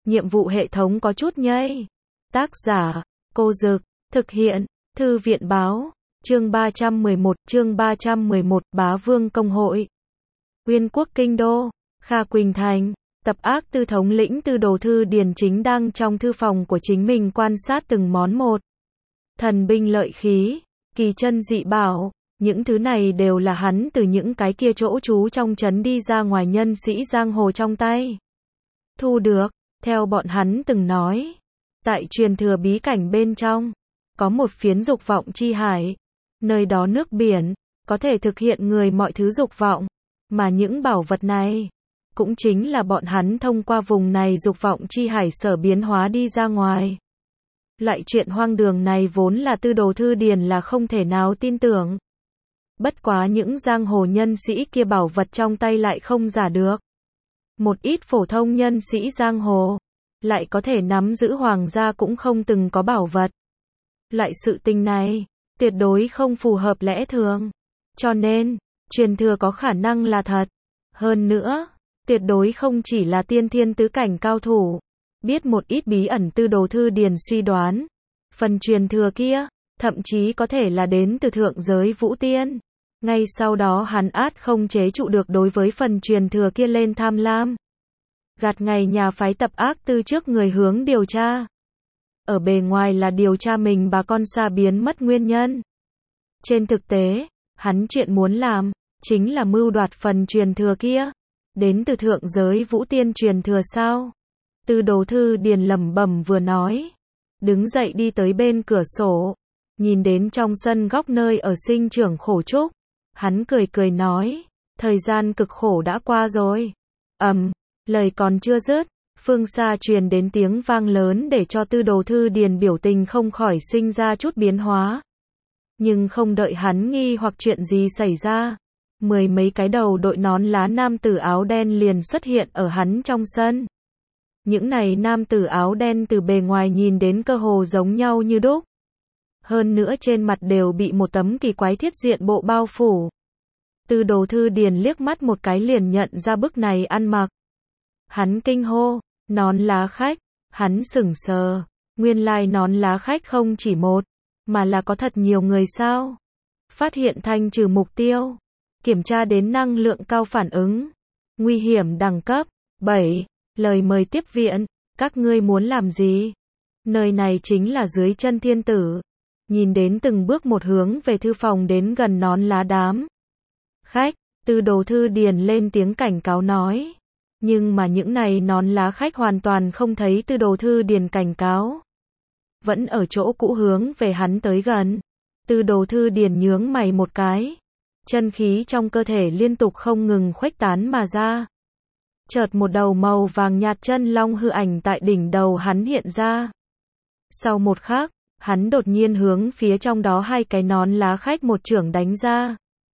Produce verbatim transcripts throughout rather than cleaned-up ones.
nhiệm vụ hệ thống có chút nhây. Tác giả, Cô Dực, thực hiện, Thư viện Báo, chương ba trăm mười một, chương ba trăm mười một, Bá Vương Công Hội. Uyên Quốc Kinh Đô, Kha Quỳnh Thành, Tập Ác Tư thống lĩnh Tư Đồ Thư Điền chính đang trong thư phòng của chính mình quan sát từng món một. Thần binh lợi khí, kỳ chân dị bảo, những thứ này đều là hắn từ những cái kia chỗ trú trong trấn đi ra ngoài nhân sĩ giang hồ trong tay thu được. Theo bọn hắn từng nói, tại truyền thừa bí cảnh bên trong, có một phiến dục vọng chi hải, nơi đó nước biển, có thể thực hiện người mọi thứ dục vọng, mà những bảo vật này, cũng chính là bọn hắn thông qua vùng này dục vọng chi hải sở biến hóa đi ra ngoài. Loại chuyện hoang đường này vốn là Tư Đồ Thư Điền là không thể nào tin tưởng. Bất quá những giang hồ nhân sĩ kia bảo vật trong tay lại không giả được. Một ít phổ thông nhân sĩ giang hồ, lại có thể nắm giữ hoàng gia cũng không từng có bảo vật. Loại sự tình này, tuyệt đối không phù hợp lẽ thường. Cho nên, truyền thừa có khả năng là thật. Hơn nữa, tuyệt đối không chỉ là tiên thiên tứ cảnh cao thủ. Biết một ít bí ẩn Tư Đồ Thư Điền suy đoán. Phần truyền thừa kia, thậm chí có thể là đến từ thượng giới vũ tiên. Ngay sau đó hắn át không chế trụ được đối với phần truyền thừa kia lên tham lam. Gạt ngày nhà phái Tập Ác Tư trước người hướng điều tra. Ở bề ngoài là điều tra mình bà con xa biến mất nguyên nhân. Trên thực tế, hắn chuyện muốn làm, chính là mưu đoạt phần truyền thừa kia. Đến từ thượng giới vũ tiên truyền thừa sao? Tư Đồ Thư Điền lẩm bẩm vừa nói. Đứng dậy đi tới bên cửa sổ. Nhìn đến trong sân góc nơi ở sinh trưởng khổ trúc. Hắn cười cười nói, thời gian cực khổ đã qua rồi. Ầm, um, lời còn chưa dứt, phương xa truyền đến tiếng vang lớn để cho Tư Đồ Thư Điền biểu tình không khỏi sinh ra chút biến hóa. Nhưng không đợi hắn nghi hoặc chuyện gì xảy ra, mười mấy cái đầu đội nón lá nam tử áo đen liền xuất hiện ở hắn trong sân. Những này nam tử áo đen từ bề ngoài nhìn đến cơ hồ giống nhau như đúc. Hơn nữa trên mặt đều bị một tấm kỳ quái thiết diện bộ bao phủ. Tư Đồ Thư Điền liếc mắt một cái liền nhận ra bức này ăn mặc. Hắn kinh hô, nón lá khách, hắn sững sờ, nguyên lai nón lá khách không chỉ một, mà là có thật nhiều người sao. Phát hiện thanh trừ mục tiêu, kiểm tra đến năng lượng cao phản ứng, nguy hiểm đẳng cấp, bảy, lời mời tiếp viện, các ngươi muốn làm gì? Nơi này chính là dưới chân thiên tử. Nhìn đến từng bước một hướng về thư phòng đến gần nón lá đám khách, Tư Đồ Thư Điền lên tiếng cảnh cáo nói. Nhưng mà những này nón lá khách hoàn toàn không thấy Tư Đồ Thư Điền cảnh cáo. Vẫn ở chỗ cũ hướng về hắn tới gần. Tư Đồ Thư Điền nhướng mày một cái. Chân khí trong cơ thể liên tục không ngừng khuếch tán mà ra. Chợt một đầu màu vàng nhạt chân long hư ảnh tại đỉnh đầu hắn hiện ra. Sau một khắc, hắn đột nhiên hướng phía trong đó hai cái nón lá khách một chưởng đánh ra.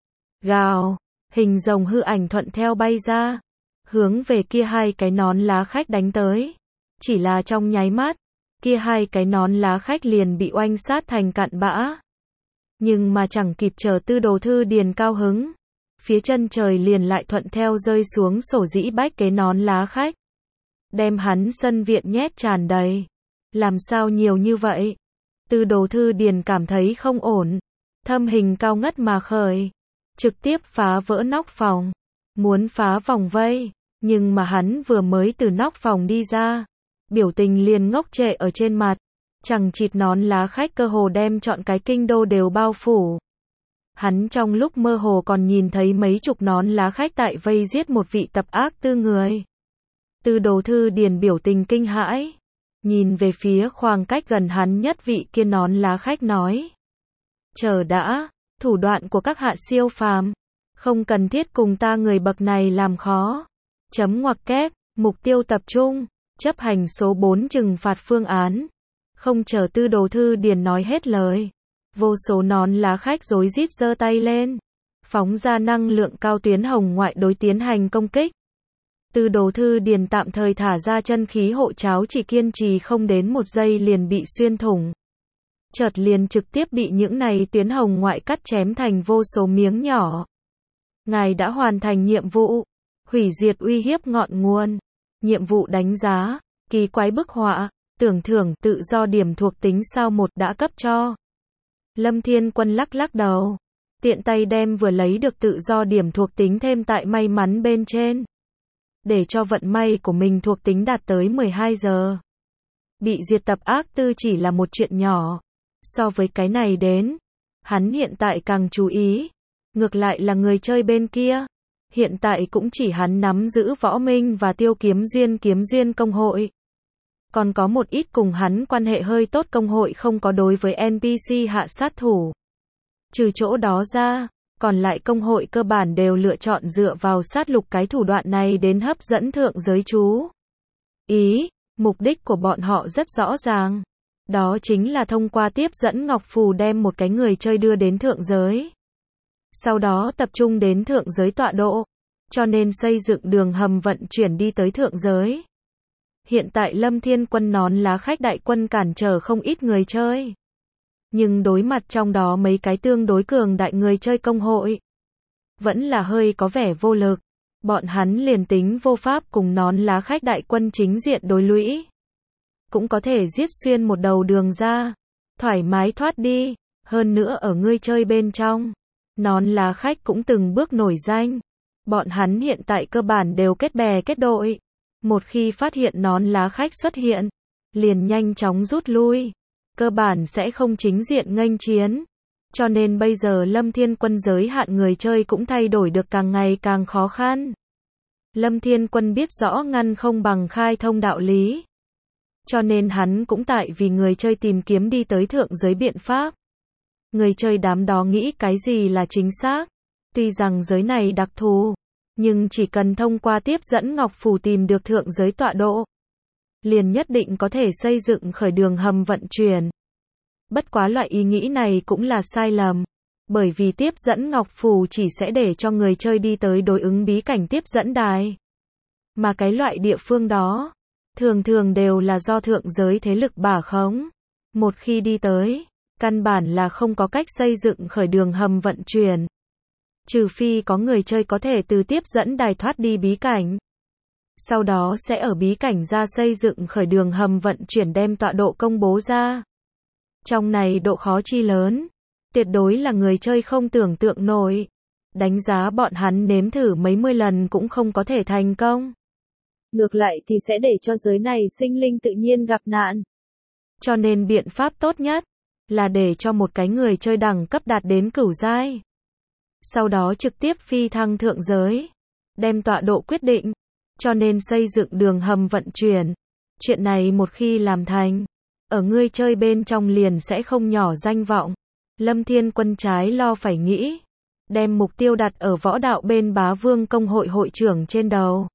Gào, hình rồng hư ảnh thuận theo bay ra, hướng về kia hai cái nón lá khách đánh tới. Chỉ là trong nháy mắt, kia hai cái nón lá khách liền bị oanh sát thành cặn bã. Nhưng mà chẳng kịp chờ Tư Đồ Thư Điền cao hứng, phía chân trời liền lại thuận theo rơi xuống sổ dĩ bách cái nón lá khách. Đem hắn sân viện nhét tràn đầy. Làm sao nhiều như vậy? Tư Đồ Thư Điền cảm thấy không ổn, thâm hình cao ngất mà khởi, trực tiếp phá vỡ nóc phòng, muốn phá vòng vây, nhưng mà hắn vừa mới từ nóc phòng đi ra, biểu tình liền ngốc trệ ở trên mặt, chẳng chịt nón lá khách cơ hồ đem trọn cái kinh đô đều bao phủ. Hắn trong lúc mơ hồ còn nhìn thấy mấy chục nón lá khách tại vây giết một vị Tập Ác Tư người. Tư Đồ Thư Điền biểu tình kinh hãi. Nhìn về phía khoảng cách gần hắn nhất vị kia nón lá khách nói. Chờ đã, thủ đoạn của các hạ siêu phàm, không cần thiết cùng ta người bậc này làm khó. Chấm ngoặc kép, mục tiêu tập trung, chấp hành số bốn trừng phạt phương án. Không chờ Tư Đồ Thư Điền nói hết lời. Vô số nón lá khách rối rít giơ tay lên, phóng ra năng lượng cao tuyến hồng ngoại đối tiến hành công kích. Tư Đồ Thư Điền tạm thời thả ra chân khí hộ cháo chỉ kiên trì không đến một giây liền bị xuyên thủng. Chợt liền trực tiếp bị những này tuyến hồng ngoại cắt chém thành vô số miếng nhỏ. Ngài đã hoàn thành nhiệm vụ, hủy diệt uy hiếp ngọn nguồn. Nhiệm vụ đánh giá, Kỳ quái bức họa, tưởng thưởng tự do điểm thuộc tính sao một đã cấp cho. Lâm Thiên Quân lắc lắc đầu. Tiện tay đem vừa lấy được tự do điểm thuộc tính thêm tại may mắn bên trên. Để cho vận may của mình thuộc tính đạt tới mười hai giờ. Bị diệt tập ác tư chỉ là một chuyện nhỏ. So với cái này đến, hắn hiện tại càng chú ý. Ngược lại là người chơi bên kia. Hiện tại cũng chỉ hắn nắm giữ Võ Minh và Tiêu Kiếm Duyên Kiếm Duyên công hội. Còn có một ít cùng hắn quan hệ hơi tốt công hội không có đối với en pê xê hạ sát thủ. Trừ chỗ đó ra, còn lại công hội cơ bản đều lựa chọn dựa vào sát lục cái thủ đoạn này đến hấp dẫn thượng giới chú ý. Mục đích của bọn họ rất rõ ràng. Đó chính là thông qua tiếp dẫn ngọc phù đem một cái người chơi đưa đến thượng giới. Sau đó tập trung đến thượng giới tọa độ. Cho nên xây dựng đường hầm vận chuyển đi tới thượng giới. Hiện tại Lâm Thiên Quân nón lá khách đại quân cản trở không ít người chơi. Nhưng đối mặt trong đó mấy cái tương đối cường đại người chơi công hội. Vẫn là hơi có vẻ vô lực. Bọn hắn liền tính vô pháp cùng nón lá khách đại quân chính diện đối lũy. Cũng có thể giết xuyên một đầu đường ra. Thoải mái thoát đi. Hơn nữa ở người chơi bên trong. Nón lá khách cũng từng bước nổi danh. Bọn hắn hiện tại cơ bản đều kết bè kết đội. Một khi phát hiện nón lá khách xuất hiện, liền nhanh chóng rút lui. Cơ bản sẽ không chính diện nghênh chiến. Cho nên bây giờ Lâm Thiên Quân giới hạn người chơi cũng thay đổi được càng ngày càng khó khăn. Lâm Thiên Quân biết rõ ngăn không bằng khai thông đạo lý. Cho nên hắn cũng tại vì người chơi tìm kiếm đi tới thượng giới biện pháp. Người chơi đám đó nghĩ cái gì là chính xác. Tuy rằng giới này đặc thù, nhưng chỉ cần thông qua tiếp dẫn ngọc phù tìm được thượng giới tọa độ, liền nhất định có thể xây dựng khởi đường hầm vận chuyển. Bất quá loại ý nghĩ này cũng là sai lầm, bởi vì tiếp dẫn ngọc phù chỉ sẽ để cho người chơi đi tới đối ứng bí cảnh tiếp dẫn đài. Mà cái loại địa phương đó, thường thường đều là do thượng giới thế lực bả khống. Một khi đi tới, căn bản là không có cách xây dựng khởi đường hầm vận chuyển. Trừ phi có người chơi có thể từ tiếp dẫn đài thoát đi bí cảnh. Sau đó sẽ ở bí cảnh ra xây dựng khởi đường hầm vận chuyển đem tọa độ công bố ra. Trong này độ khó chi lớn, tuyệt đối là người chơi không tưởng tượng nổi. Đánh giá bọn hắn nếm thử mấy mươi lần cũng không có thể thành công. Ngược lại thì sẽ để cho giới này sinh linh tự nhiên gặp nạn. Cho nên biện pháp tốt nhất là để cho một cái người chơi đẳng cấp đạt đến cửu giai. Sau đó trực tiếp phi thăng thượng giới, đem tọa độ quyết định, cho nên xây dựng đường hầm vận chuyển. Chuyện này một khi làm thành, ở người chơi bên trong liền sẽ không nhỏ danh vọng. Lâm Thiên Quân trái lo phải nghĩ, đem mục tiêu đặt ở võ đạo bên Bá Vương công hội hội trưởng trên đầu.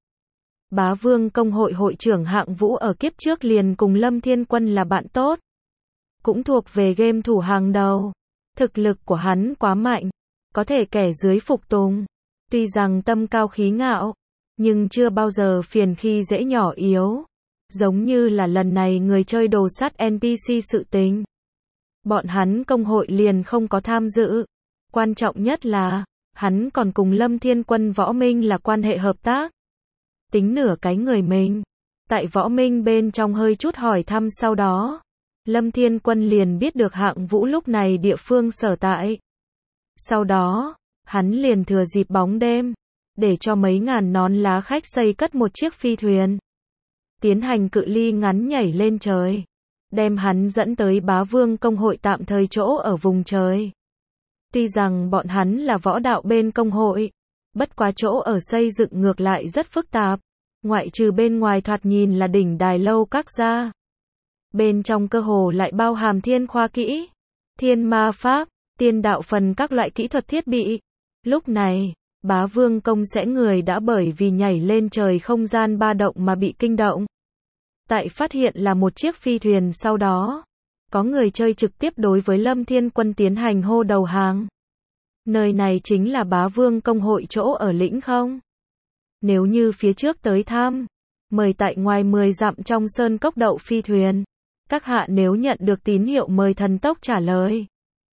Bá Vương công hội hội trưởng Hạng Vũ ở kiếp trước liền cùng Lâm Thiên Quân là bạn tốt, cũng thuộc về game thủ hàng đầu. Thực lực của hắn quá mạnh, có thể kẻ dưới phục tùng. Tuy rằng tâm cao khí ngạo, nhưng chưa bao giờ phiền khi dễ nhỏ yếu. Giống như là lần này người chơi đồ sắt en pê xê sự tình. Bọn hắn công hội liền không có tham dự. Quan trọng nhất là, hắn còn cùng Lâm Thiên Quân Võ Minh là quan hệ hợp tác. Tính nửa cái người mình. Tại Võ Minh bên trong hơi chút hỏi thăm sau đó. Lâm Thiên Quân liền biết được Hạng Vũ lúc này địa phương sở tại. Sau đó, hắn liền thừa dịp bóng đêm, để cho mấy ngàn nón lá khách xây cất một chiếc phi thuyền. Tiến hành cự ly ngắn nhảy lên trời. Đem hắn dẫn tới Bá Vương công hội tạm thời chỗ ở vùng trời. Tuy rằng bọn hắn là võ đạo bên công hội, bất quá chỗ ở xây dựng ngược lại rất phức tạp. Ngoại trừ bên ngoài thoạt nhìn là đỉnh đài lâu các gia. Bên trong cơ hồ lại bao hàm thiên khoa kỹ, thiên ma pháp, tiên đạo phần các loại kỹ thuật thiết bị. Lúc này, Bá Vương công sẽ người đã bởi vì nhảy lên trời không gian ba động mà bị kinh động. Tại phát hiện là một chiếc phi thuyền sau đó, có người chơi trực tiếp đối với Lâm Thiên Quân tiến hành hô đầu hàng. Nơi này chính là Bá Vương công hội chỗ ở lĩnh không? Nếu như phía trước tới thăm, mời tại ngoài mười dặm trong sơn cốc đậu phi thuyền. Các hạ nếu nhận được tín hiệu mời thần tốc trả lời.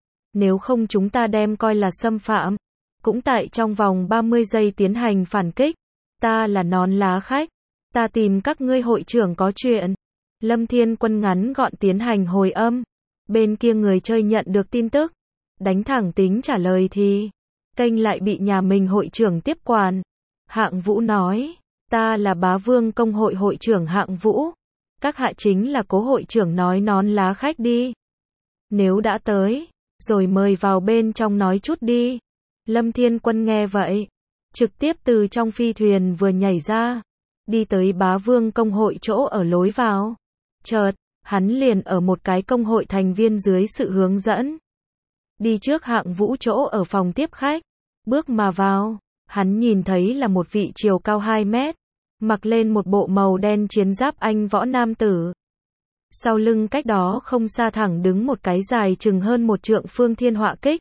Nếu không chúng ta đem coi là xâm phạm. Cũng tại trong vòng ba mươi giây tiến hành phản kích. Ta là nón lá khách. Ta tìm các ngươi hội trưởng có chuyện. Lâm Thiên Quân ngắn gọn tiến hành hồi âm. Bên kia người chơi nhận được tin tức. Đánh thẳng tính trả lời thì kênh lại bị nhà mình hội trưởng tiếp quản. Hạng Vũ nói, ta là Bá Vương Công hội hội trưởng Hạng Vũ. Các hạ chính là Cố hội trưởng nói nón lá khách đi. Nếu đã tới, rồi mời vào bên trong nói chút đi. Lâm Thiên Quân nghe vậy, trực tiếp từ trong phi thuyền vừa nhảy ra, đi tới Bá Vương Công hội chỗ ở lối vào. Chợt, hắn liền ở một cái công hội thành viên dưới sự hướng dẫn. Đi trước Hạng Vũ chỗ ở phòng tiếp khách, bước mà vào, hắn nhìn thấy là một vị chiều cao hai mét, mặc lên một bộ màu đen chiến giáp anh võ nam tử. Sau lưng cách đó không xa thẳng đứng một cái dài chừng hơn một trượng phương thiên họa kích.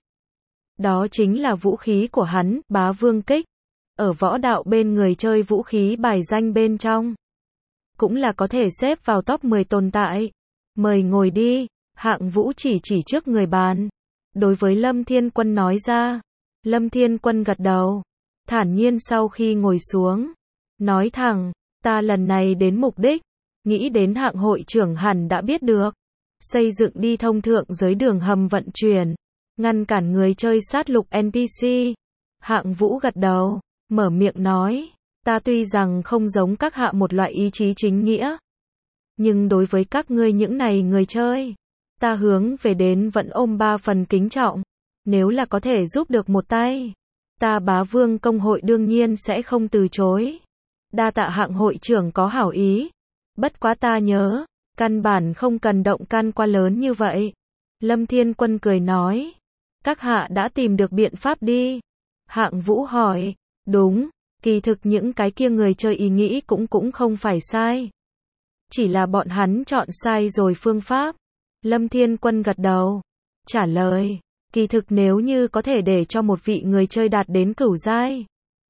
Đó chính là vũ khí của hắn, Bá Vương kích. Ở võ đạo bên người chơi vũ khí bài danh bên trong. Cũng là có thể xếp vào top mười tồn tại. Mời ngồi đi, Hạng Vũ chỉ chỉ trước người bàn. Đối với Lâm Thiên Quân nói ra. Lâm Thiên Quân gật đầu. Thản nhiên sau khi ngồi xuống. Nói thẳng, ta lần này đến mục đích. Nghĩ đến Hạng hội trưởng hẳn đã biết được. Xây dựng đi thông thượng giới đường hầm vận chuyển. Ngăn cản người chơi sát lục en pê xê. Hạng Vũ gật đầu, mở miệng nói. Ta tuy rằng không giống các hạ một loại ý chí chính nghĩa. Nhưng đối với các ngươi những này người chơi. Ta hướng về đến vẫn ôm ba phần kính trọng. Nếu là có thể giúp được một tay. Ta Bá Vương Công hội đương nhiên sẽ không từ chối. Đa tạ Hạng hội trưởng có hảo ý. Bất quá ta nhớ, căn bản không cần động can qua lớn như vậy. Lâm Thiên Quân cười nói. Các hạ đã tìm được biện pháp đi. Hạng Vũ hỏi. Đúng, kỳ thực những cái kia người chơi ý nghĩ cũng cũng không phải sai. Chỉ là bọn hắn chọn sai rồi phương pháp. Lâm Thiên Quân gật đầu. Trả lời. Kỳ thực nếu như có thể để cho một vị người chơi đạt đến cửu giai.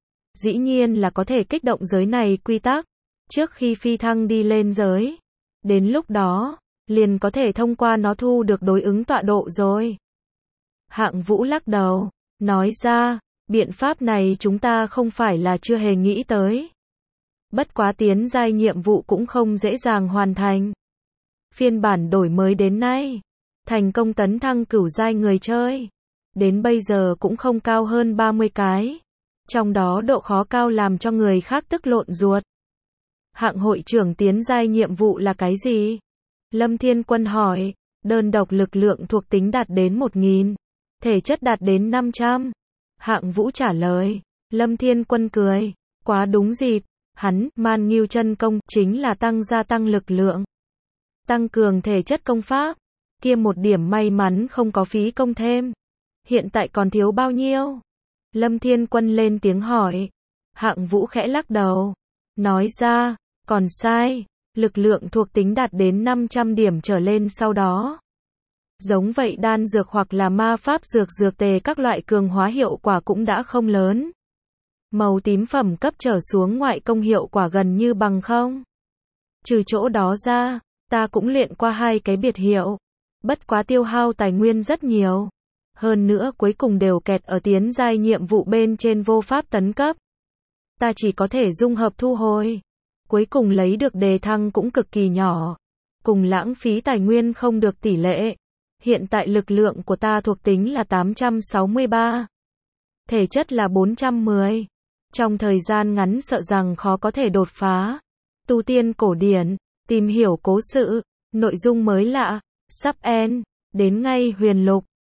Dĩ nhiên là có thể kích động giới này quy tắc. Trước khi phi thăng đi lên giới. Đến lúc đó, liền có thể thông qua nó thu được đối ứng tọa độ rồi. Hạng Vũ lắc đầu, nói ra, biện pháp này chúng ta không phải là chưa hề nghĩ tới. Bất quá tiến giai nhiệm vụ cũng không dễ dàng hoàn thành. Phiên bản đổi mới đến nay, thành công tấn thăng cửu giai người chơi. Đến bây giờ cũng không cao hơn ba mươi cái. Trong đó độ khó cao làm cho người khác tức lộn ruột. Hạng hội trưởng tiến giai nhiệm vụ là cái gì? Lâm Thiên Quân hỏi, đơn độc lực lượng thuộc tính đạt đến một nghìn, thể chất đạt đến năm trăm. Hạng Vũ trả lời, Lâm Thiên Quân cười, quá đúng dịp, hắn, Man Ngưu chân công, chính là tăng gia tăng lực lượng. Tăng cường thể chất công pháp, kia một điểm may mắn không có phí công thêm. Hiện tại còn thiếu bao nhiêu? Lâm Thiên Quân lên tiếng hỏi. Hạng Vũ khẽ lắc đầu, nói ra, còn sai, lực lượng thuộc tính đạt đến năm trăm điểm trở lên sau đó. Giống vậy đan dược hoặc là ma pháp dược dược tề các loại cường hóa hiệu quả cũng đã không lớn. Màu tím phẩm cấp trở xuống ngoại công hiệu quả gần như bằng không. Trừ chỗ đó ra, ta cũng luyện qua hai cái biệt hiệu. Bất quá tiêu hao tài nguyên rất nhiều. Hơn nữa cuối cùng đều kẹt ở tiến giai nhiệm vụ bên trên vô pháp tấn cấp. Ta chỉ có thể dung hợp thu hồi. Cuối cùng lấy được đề thăng cũng cực kỳ nhỏ. Cùng lãng phí tài nguyên không được tỷ lệ. Hiện tại lực lượng của ta thuộc tính là tám trăm sáu mươi ba. Thể chất là bốn trăm mười. Trong thời gian ngắn sợ rằng khó có thể đột phá. Tu tiên cổ điển, tìm hiểu cố sự, nội dung mới lạ, sắp end, đến ngay huyền lục.